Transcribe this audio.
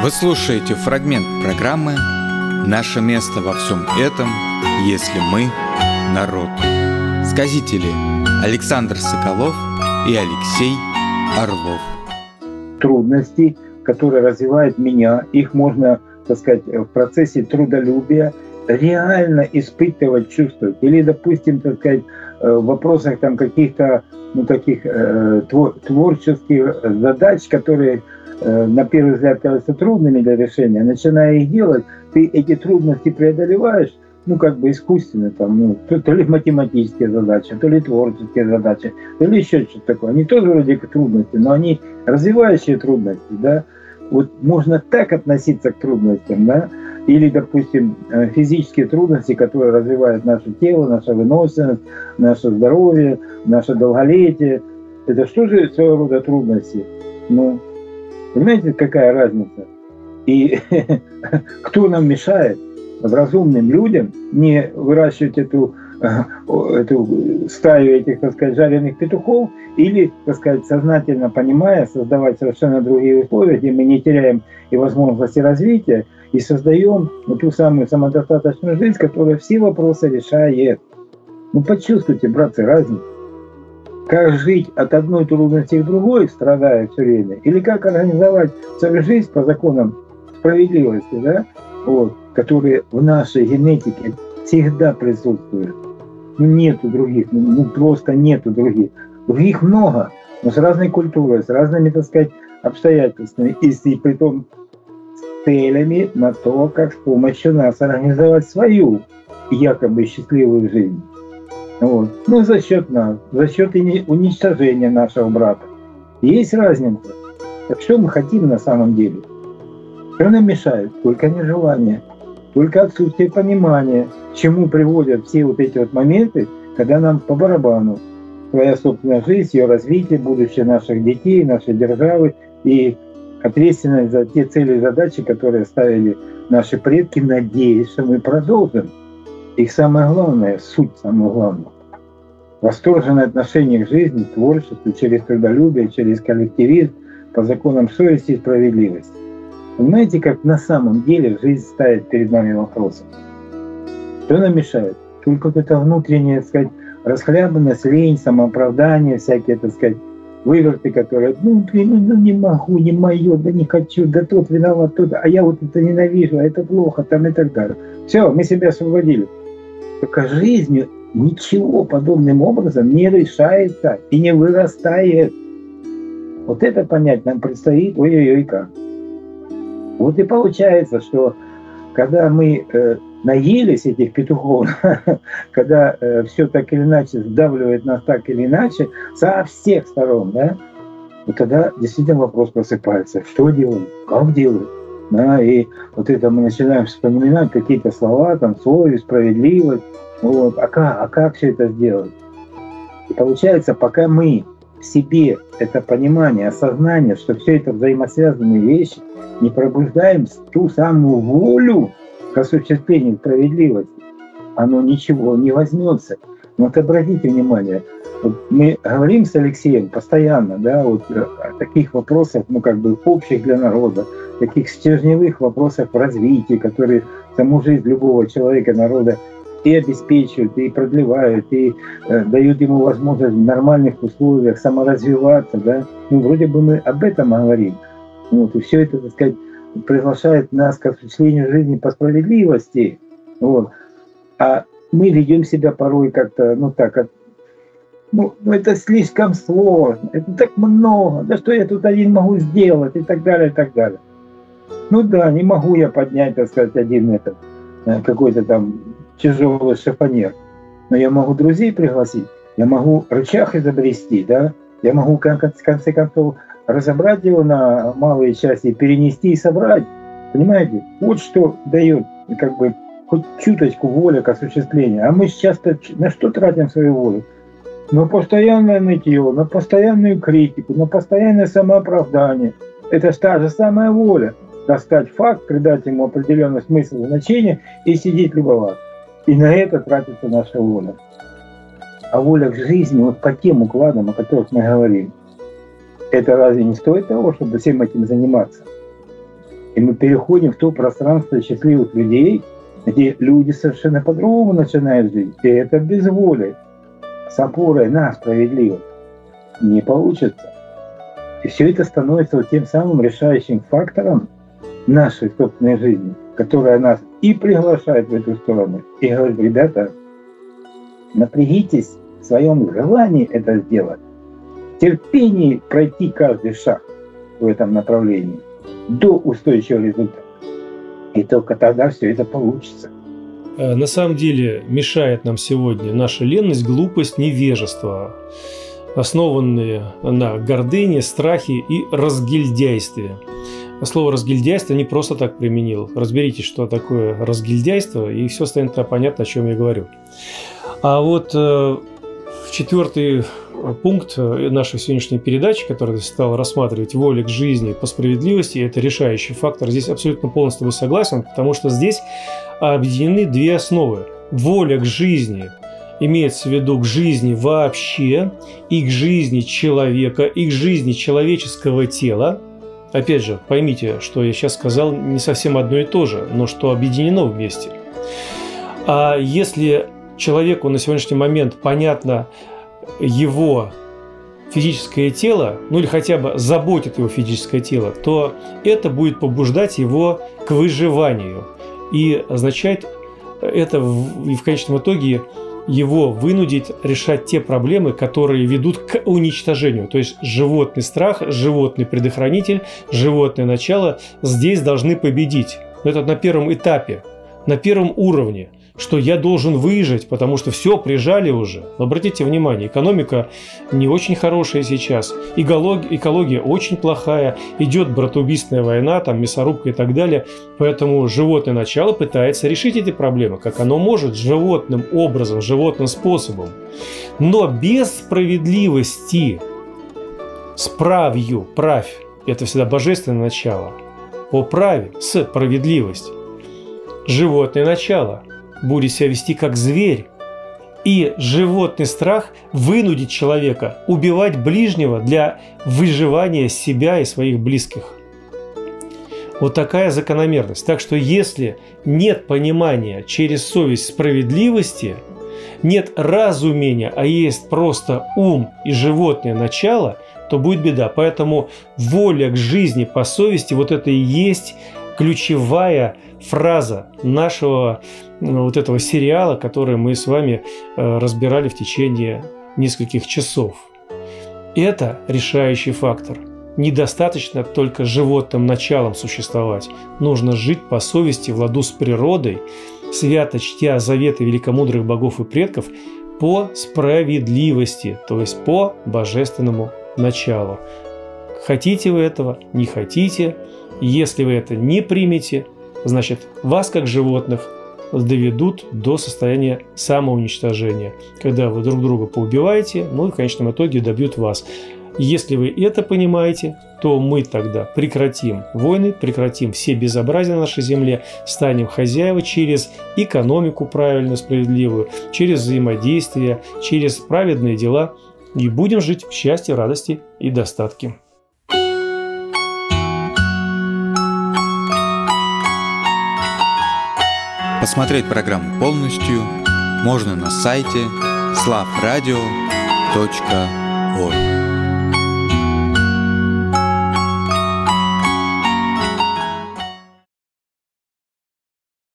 Вы слушаете фрагмент программы «Наше место во всем этом, если мы – народ». Сказители Александр Соколов и Алексей Орлов. Трудности, которые развивают меня, их можно, так сказать, в процессе трудолюбия реально испытывать, чувствовать. Или, допустим, так сказать, в вопросах там каких-то таких творческих задач, которые на первый взгляд кажутся трудными для решения, начиная их делать, ты эти трудности преодолеваешь, искусственно, то ли математические задачи, то ли творческие задачи, то ли еще что-то такое. Они тоже вроде как трудности, но они развивающие трудности, да. Вот можно так относиться к трудностям, да, или, допустим, физические трудности, которые развивают наше тело, наша выносливость, наше здоровье, наше долголетие. Это что же своего рода трудности? Понимаете, какая разница? И кто нам мешает разумным людям не выращивать эту стаю этих, так сказать, жареных петухов или, так сказать, сознательно понимая, создавать совершенно другие условия, где мы не теряем и возможности развития, и создаем ту самую самодостаточную жизнь, которая все вопросы решает. Почувствуйте, братцы, разницу. Как жить от одной трудности к другой, страдая все время, или как организовать свою жизнь по законам справедливости, да, которые в нашей генетике всегда присутствуют. Нету других, просто нету других. Других много, но с разной культурой, с разными, так сказать, обстоятельствами, и притом с целями на то, как с помощью нас организовать свою якобы счастливую жизнь. За счет нас, за счет уничтожения нашего брата. Есть разница. Так что мы хотим на самом деле? Что нам мешает? Только нежелание, только отсутствие понимания, к чему приводят все эти моменты, когда нам по барабану своя собственная жизнь, ее развитие, будущее наших детей, нашей державы и ответственность за те цели и задачи, которые ставили наши предки, надеясь, что мы продолжим. Их самое главное, суть самое главное. Восторженное отношение к жизни, к творчеству, через трудолюбие, через коллективизм, по законам совести и справедливости. Понимаете, как на самом деле жизнь ставит перед нами вопросом? Что нам мешает? Только это внутренняя, так сказать, расхлябанность, лень, самооправдание, всякие, так сказать, выверты, которые, не могу, не мое, да не хочу, да тот виноват, тот, а я это ненавижу, а это плохо, и так далее. Все, мы себя освободили. Только жизнью ничего подобным образом не решается и не вырастает. Это понять нам предстоит, ой-ой-ой, как. И получается, что когда мы наелись этих петухов, когда все так или иначе сдавливает нас так или иначе, со всех сторон, да, тогда действительно вопрос просыпается. Что делать? Как делать? Да, и это мы начинаем вспоминать какие-то слова, совесть, справедливость. А как все это сделать? И получается, пока мы в себе это понимание, осознание, что все это взаимосвязанные вещи, не пробуждаем ту самую волю к осуществлению справедливости, оно ничего не возьмется. Обратите внимание, мы говорим с Алексеем постоянно, да, о таких вопросах, общих для народа, таких стержневых вопросах в развитии, которые саму жизнь любого человека, народа и обеспечивают, и продлевают, и дают ему возможность в нормальных условиях саморазвиваться, да. Вроде бы мы об этом говорим. И все это, так сказать, приглашает нас к осуществлению жизни по справедливости. А мы ведем себя порой как-то, это слишком сложно, это так много, да что я тут один могу сделать, и так далее, и так далее. Не могу я поднять, так сказать, один какой-то тяжелый шифонер, но я могу друзей пригласить, я могу рычаг изобрести, да, я могу в конце концов разобрать его на малые части, перенести и собрать. Понимаете? Что дает хоть чуточку воли к осуществлению. А мы сейчас на что тратим свою волю? На постоянное нытье, на постоянную критику, на постоянное самооправдание. Это же та же самая воля. Достать факт, придать ему определенный смысл, значение и сидеть любоваться. И на это тратится наша воля. А воля к жизни по тем укладам, о которых мы говорим, это разве не стоит того, чтобы всем этим заниматься? И мы переходим в то пространство счастливых людей, где люди совершенно по-другому начинают жить. И это без воли, с опорой на справедливость не получится. И все это становится вот тем самым решающим фактором нашей собственной жизни, которая нас и приглашает в эту сторону, и говорит: ребята, напрягитесь в своем желании это сделать, в терпении пройти каждый шаг в этом направлении до устойчивого результата. И только тогда все это получится. На самом деле мешает нам сегодня наша ленность, глупость, невежество, основанные на гордыне, страхе и разгильдяйстве. Слово «разгильдяйство» не просто так применил. Разберитесь, что такое разгильдяйство, и все станет понятно, о чем я говорю. А вот четвертый пункт нашей сегодняшней передачи, который стал рассматривать воля к жизни по справедливости, это решающий фактор. Здесь абсолютно полностью согласен, потому что здесь объединены две основы. Воля к жизни имеется в виду к жизни вообще, и к жизни человека, и к жизни человеческого тела. Опять же, поймите, что я сейчас сказал не совсем одно и то же, но что объединено вместе. А если человеку на сегодняшний момент понятно его физическое тело, ну или хотя бы заботит его физическое тело, то это будет побуждать его к выживанию. И означает это и в конечном итоге его вынудить решать те проблемы, которые ведут к уничтожению. То есть животный страх, животный предохранитель, животное начало здесь должны победить. Но это на первом этапе, на первом уровне, что я должен выжить, потому что все прижали уже. Но обратите внимание, экономика не очень хорошая сейчас, экология очень плохая, идет братоубийственная война, там мясорубка и так далее. Поэтому животное начало пытается решить эти проблемы, как оно может, животным образом, животным способом. Но без справедливости, правь, это всегда божественное начало, о праве, справедливость, животное начало будет себя вести как зверь, и животный страх вынудит человека убивать ближнего для выживания себя и своих близких. Вот такая закономерность. Так что если нет понимания через совесть справедливости, нет разумения, а есть просто ум и животное начало, то будет беда. Поэтому воля к жизни по совести, вот это и есть ключевая фраза нашего вот этого сериала, который мы с вами разбирали в течение нескольких часов. Это решающий фактор. Недостаточно только животным началом существовать. Нужно жить по совести в ладу с природой, свято чтя заветы великомудрых богов и предков по справедливости, то есть по божественному началу. Хотите вы этого, не хотите. Если вы это не примете, значит, вас, как животных, доведут до состояния самоуничтожения, когда вы друг друга поубиваете, ну и в конечном итоге добьют вас. Если вы это понимаете, то мы тогда прекратим войны, прекратим все безобразия на нашей земле, станем хозяева через экономику правильную, справедливую, через взаимодействие, через праведные дела и будем жить в счастье, радости и достатке. Посмотреть программу полностью можно на сайте slavradio.org.